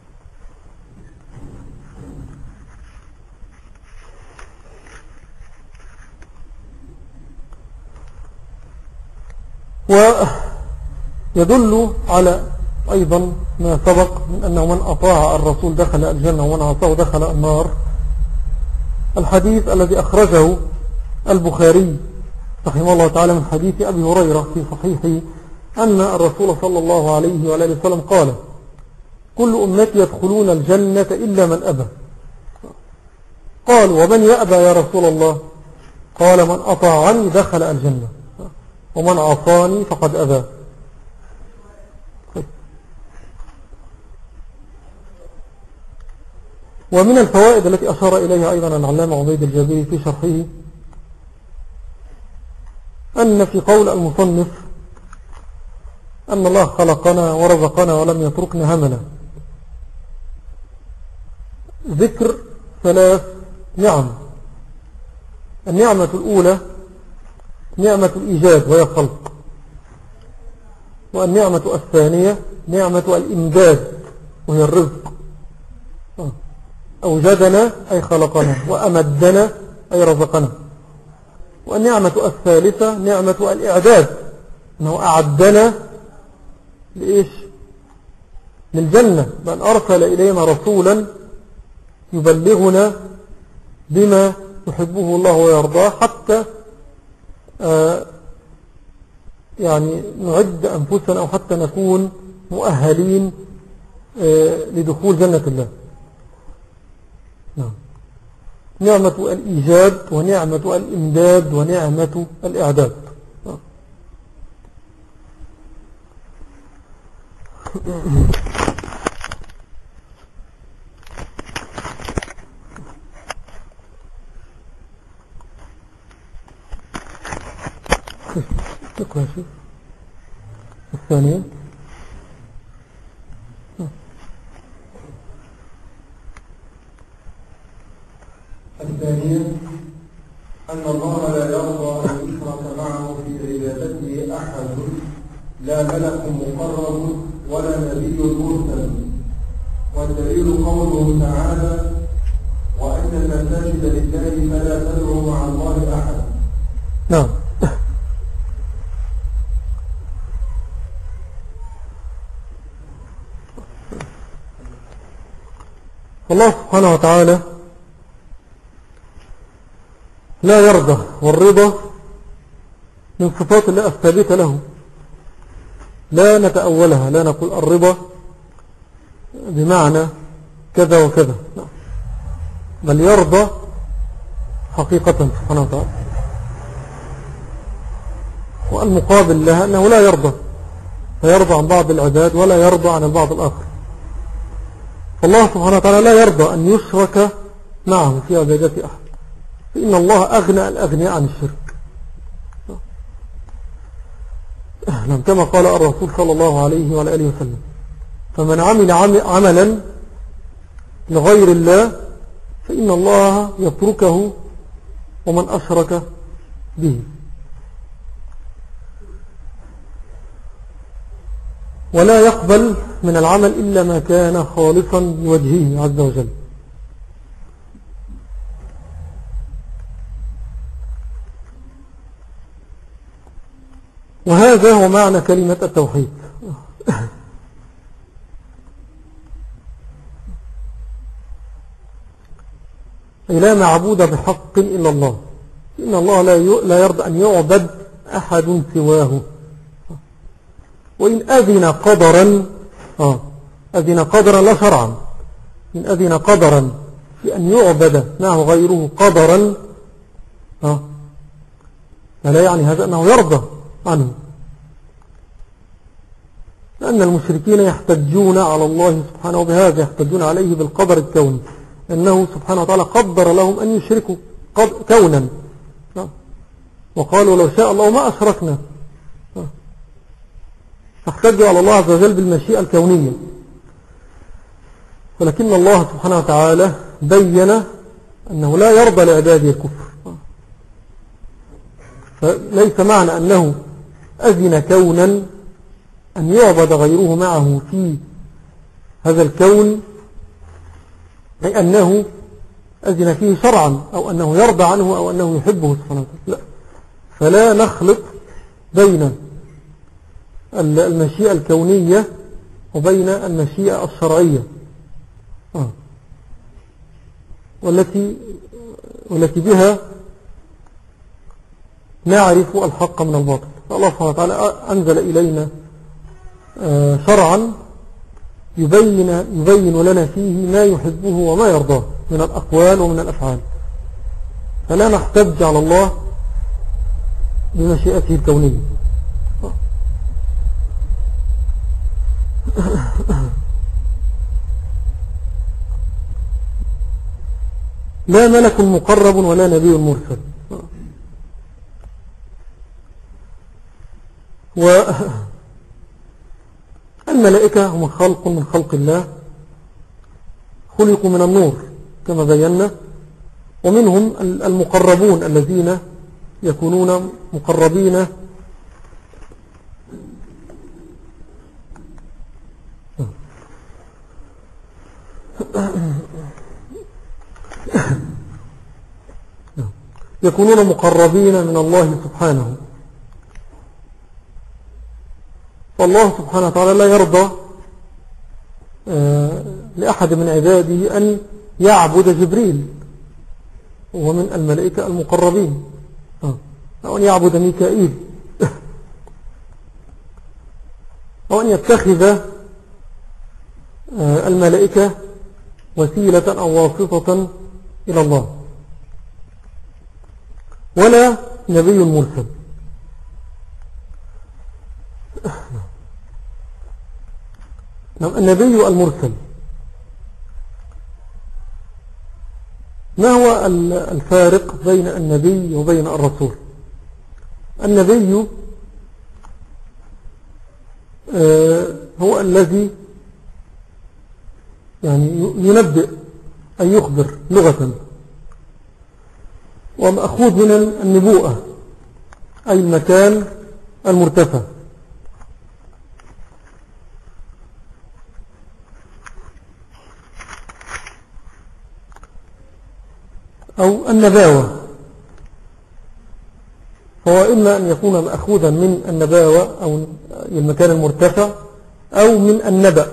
ويدل على أيضا ما سبق من أنه من أطاع الرسول دخل الجنة ومن عصاه دخل النار. الحديث الذي أخرجه البخاري رحمه الله تعالى من حديث أبي هريرة في صحيحه أن الرسول صلى الله عليه وآله وسلم قال كل أمتي يدخلون الجنة إلا من أبى. قال ومن يأبى يا رسول الله؟ قال من أطاعني دخل الجنة ومن عصاني فقد أبى. ومن الفوائد التي أشار إليها أيضا العلامة عبيد الجابري في شرحه أن في قول المصنف أن الله خلقنا ورزقنا ولم يتركنا هملا. ذكر ثلاث نعم. النعمة الأولى نعمة الإيجاد وهي خلق، والنعمة الثانية نعمة الإمداد وهي الرزق. أوجدنا أي خلقنا، وأمدنا أي رزقنا. والنعمة الثالثة نعمة الإعداد، أنه أعدنا لإيش؟ للجنة، بأن أرسل إلينا رسولا يبلغنا بما يحبه الله ويرضاه، حتى آه يعني نعد أنفسنا أو حتى نكون مؤهلين آه لدخول جنة الله. نعم. نعمة الإيجاد ونعمة الإمداد ونعمة الإعداد. اقرأ شيء الثانية. الثانية أن الله لا يرضى أن يشرك معه في عبادته أحد، لا ملك مقرب ولا نبي مرسل. والدليل قوله تعالى: وأن المساجد لله فلا تدعوا مع الله أحد. نعم. الله سبحانه وتعالى لا يرضى، والرضا من صفات الله الثابتة له، لا نتأولها، لا نقول الرضا بمعنى كذا وكذا، بل يرضى حقيقة سبحانه وتعالى. والمقابل لها أنه لا يرضى، فيرضى عن بعض العباد ولا يرضى عن البعض الآخر. فالله سبحانه وتعالى لا يرضى أن يشرك معه في عبادة أحد، فإن الله أغنى الأغنياء عن الشرك. كما قال الرسول صلى الله عليه وعلى آله وسلم: فمن عمل عملا لغير الله فإن الله يتركه ومن أشرك به. ولا يقبل من العمل إلا ما كان خالصا لوجهه عز وجل. وهذا هو معنى كلمة التوحيد. أي لا معبود بحق إلا الله، إن الله لا يرضى أن يعبد أحد سواه. وإن أذن قدرا آه أذن قدرا لا شرعا، إن أذن قدرا في أن يعبد معه غيره قدرا آه فلا يعني هذا أنه يرضى عنه، لأن المشركين يحتجون على الله سبحانه بهذا، يحتجون عليه بالقدر الكوني، أنه سبحانه وتعالى قدر لهم أن يشركوا كونا، وقالوا لو شاء الله ما أشركنا، فاحتجوا على الله عز وجل بالمشيئة الكونية. ولكن الله سبحانه وتعالى بين أنه لا يرضى لعباده الكفر، فليس معنى أنه أذن كونا أن يعبد غيره معه في هذا الكون أي أنه أذن فيه شرعا، أو أنه يرضى عنه، أو أنه يحبه سبحانه وتعالى، لا. فلا نخلط بين المشيئة الكونية وبين المشيئة الشرعية آه. والتي والتي بها نعرف الحق من الباطل. فالله سبحانه وتعالى أنزل إلينا شرعا يبين, يبين لنا فيه ما يحبه وما يرضاه من الأقوال ومن الأفعال، فلا نحتج على الله بمشيئته الكونية. لا ملك مقرب ولا نبي مرسل. والملائكة هم خلق من خلق الله، خلقوا من النور كما بينا، ومنهم المقربون الذين يكونون مقربين يكونون مقربين من الله سبحانه. فالله سبحانه وتعالى لا يرضى لأحد من عباده أن يعبد جبريل، وهو من الملائكة المقربين، أو أن يعبد ميكائيل، أو أن يتخذ الملائكة وسيلة أو واسطة إلى الله، ولا نبي مرسل. نعم، النبي المرسل ما هو الفارق بين النبي وبين الرسول؟ النبي هو الذي يعني ينبئ أن يخبر لغة، ومأخوذ من النبوءة أي المكان المرتفع، أو النباوة. فهو إما أن يكون مأخوذا من النباوة أو المكان المرتفع، أو من النبأ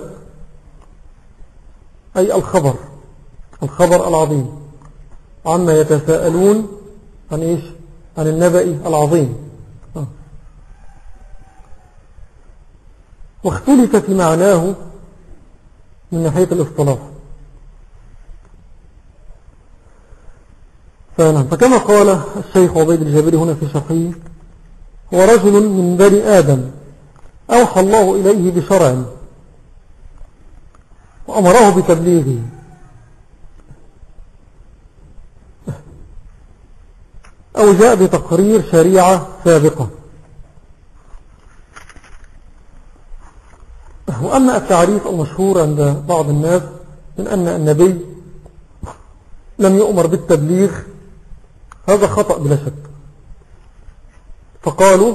أي الخبر، الخبر العظيم، عما يتساءلون عن إيش؟ عن النبأ العظيم. آه. واختلف في معناه من ناحية الاصطلاح. فكما قال الشيخ عبيد الجابري هنا في شرحه: هو رجل من بني آدم أوحى الله إليه بشرع وأمره بتبليغه، أو جاء بتقرير شريعة سابقة. وأما التعريف المشهور عند بعض الناس من أن النبي لم يؤمر بالتبليغ، هذا خطأ بلا شك. فقالوا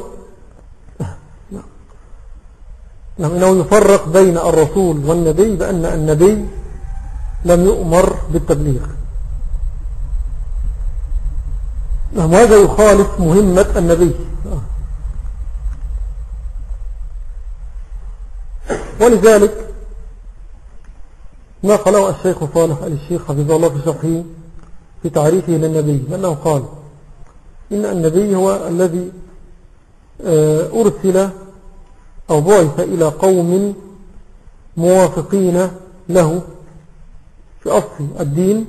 إنه يفرق بين الرسول والنبي بأن النبي لم يؤمر بالتبليغ، وهذا يخالف مهمة النبي. ولذلك ما قاله الشيخ صالح آل الشيخ حفظه الله في شرحه في تعريفه للنبي، لأنه قال إن النبي هو الذي أرسل أو بعث إلى قوم موافقين له في أصل الدين،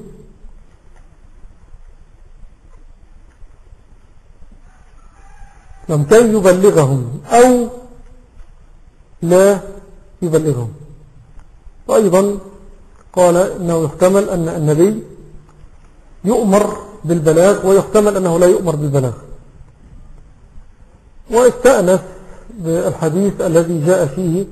لم كي يبلغهم أو لا يبلغهم. وأيضا قال إنه يحتمل أن النبي يؤمر بالبلاغ، ويحتمل أنه لا يؤمر بالبلاغ. واستأنس بالحديث الذي جاء فيه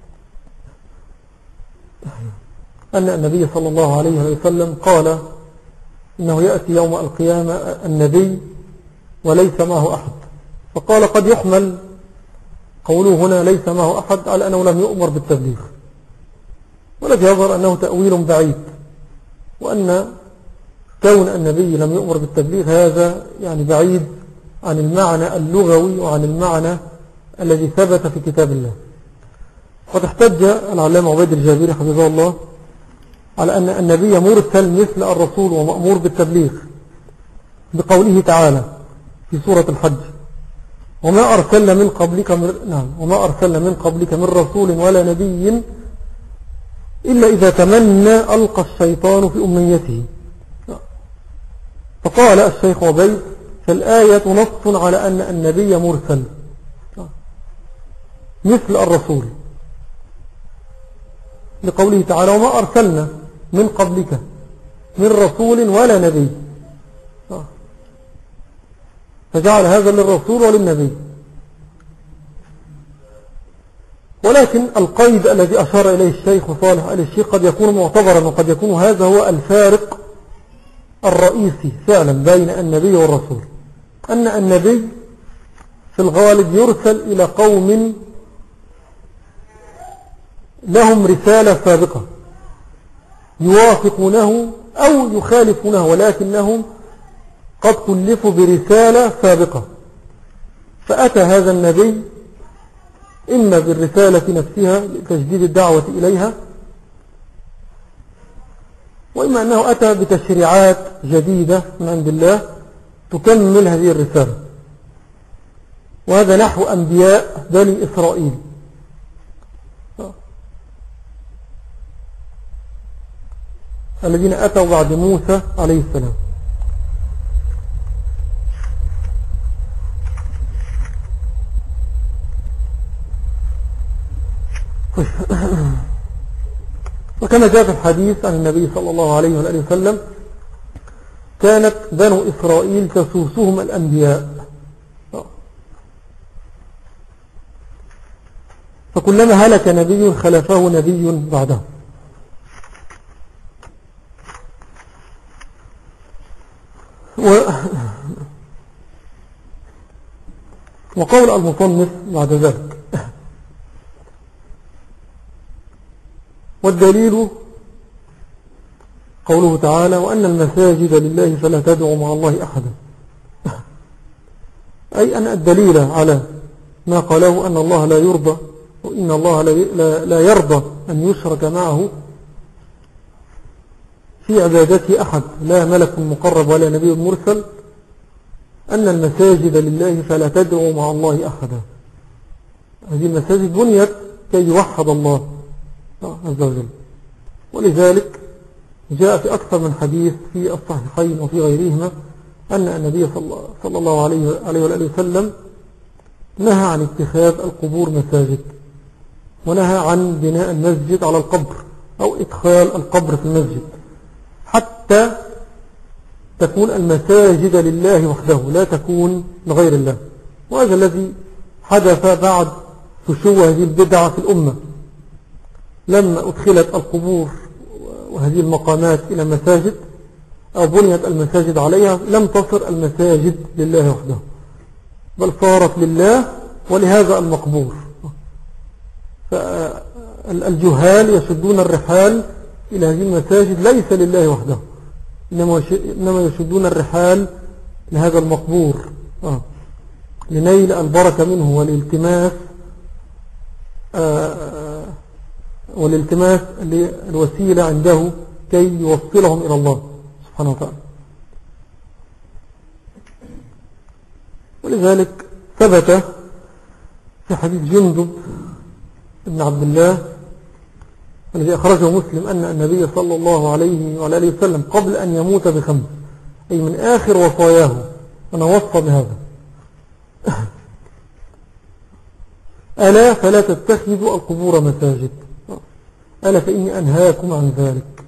أن النبي صلى الله عليه وسلم قال إنه يأتي يوم القيامة النبي وليس معه أحد، فقال قد يحمل قوله هنا ليس معه أحد على أنه لم يؤمر بالتبليغ، ولكن يظهر أنه تأويل بعيد، وأن كون النبي لم يؤمر بالتبليغ هذا يعني بعيد عن المعنى اللغوي وعن المعنى الذي ثبت في كتاب الله. قد احتج العلامة عبيد الجابري حفظه الله على أن النبي مرسل مثل الرسول ومأمور بالتبليغ بقوله تعالى في سورة الحج: وما أرسلنا من قبلك من نعم وما أرسلنا من قبلك من رسول ولا نبي إلا إذا تمنى ألقى الشيطان في أمنيته. فقال الشيخ عبيد: فالآية نص على أن النبي مرسل مثل الرسول، لقوله تعالى: وما أرسلنا من قبلك من رسول ولا نبي، فجعل هذا للرسول وللنبي. ولكن القيد الذي أشار إليه الشيخ صالح آل الشيخ قد يكون معتبرا، وقد يكون هذا هو الفارق الرئيسي فعلا بين النبي والرسول أن النبي في الغالب يرسل إلى قوم لهم رسالة سابقة يوافقونه أو يخالفونه، ولكنهم قد كلفوا برسالة سابقة، فأتى هذا النبي إما بالرسالة نفسها لتجديد الدعوة إليها، وإما أنه أتى بتشريعات جديدة من عند الله تكمل هذه الرسالة. وهذا نحو أنبياء بني إسرائيل الذين أتوا بعد موسى عليه السلام. وكما جاء في الحديث عن النبي صلى الله عليه وآله وسلم كانت بنو إسرائيل تسوسهم الأنبياء، فكلما هلك نبي خلفه نبي بعده. و وقول المصنف بعد ذلك: والدليل قوله تعالى: وأن المساجد لله فلا تدعوا مع الله أحدا، أي أن الدليل على ما قاله أن الله لا يرضى، وإن الله لا يرضى أن يشرك معه في عبادته أحد، لا ملك مقرب ولا نبي مرسل، أن المساجد لله فلا تدعوا مع الله أحدا. هذه المساجد بنيت كي يوحد الله عز وجل، ولذلك جاء في أكثر من حديث في الصحيحين وفي غيرهما أن النبي صلى الله عليه وآله وسلم نهى عن اتخاذ القبور مساجد، ونهى عن بناء المسجد على القبر أو إدخال القبر في المسجد، حتى تكون المساجد لله وحده لا تكون لغير الله. وهذا الذي حدث بعد فشو هذه البدعة في الأمة، لما أدخلت القبور وهذه المقامات إلى مساجد أو بنيت المساجد عليها لم تصر المساجد لله وحده، بل صارت لله ولهذا المقبور. فالجهال يشدون الرحال إلى هذه المساجد ليس لله وحده، إنما يشدون الرحال لهذا المقبور آه. لنيل البركة منه والالتماس آه والالتماس للوسيلة عنده كي يوصلهم إلى الله سبحانه وتعالى. ولذلك ثبت في حديث جندب بن عبد الله الذي أخرجه مسلم أن النبي صلى الله عليه وآله وسلم قبل أن يموت بخمس، أي من آخر وصاياه، أنا وصى بهذا: ألا فلا تتخذوا القبور مساجد، ألا فإني أنهاكم عن ذلك.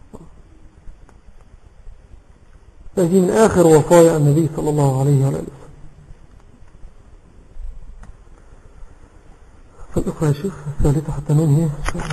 فهذه من آخر وصايا النبي صلى الله عليه وآله وسلم. فالأخرى يا شيخ الثالثة حتى ننهي.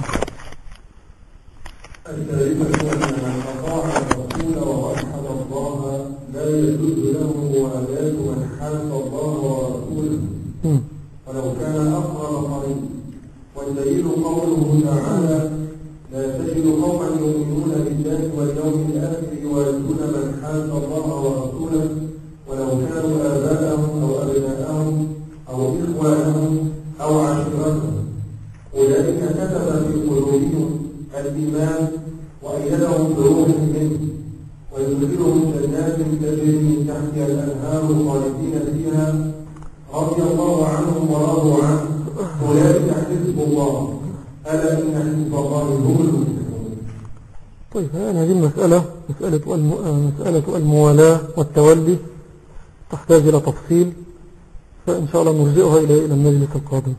الثالثة أن من أطاع الرسول ووحد الله لا يجوز له موالاة من حاد الله ورسوله ولو كان أقرب قريب. والدليل قوله تعالى: لا تجد قوما يؤمنون بالله واليوم الآخر يوادون من حاد الله ورسوله ولو كانوا آباءهم أو أبناءهم أو إخوانهم أو عشيرتهم، أولئك كتب في قلوبهم الإيمان وأيدهم بروح منه ويدخلهم جنات تجري من تحتها الأنهار خالدين فيها رضي الله عنهم ورضوا عنه أولئك حزب الله ألا إن حزب الله هم المفلحون. طيب، هذه المسألة مسألة مسألة الموالاة والتولي تحتاج إلى تفصيل، فإن شاء الله نرجئها إلى إلى المجلس القادم.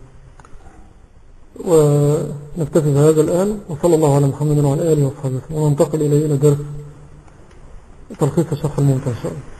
ونكتفي بهذا الآن، وصلى الله على محمد وعلى آله وصحبه، وننتقل إلى إلى درس تلخيص شرح الموتى إن شاء الله.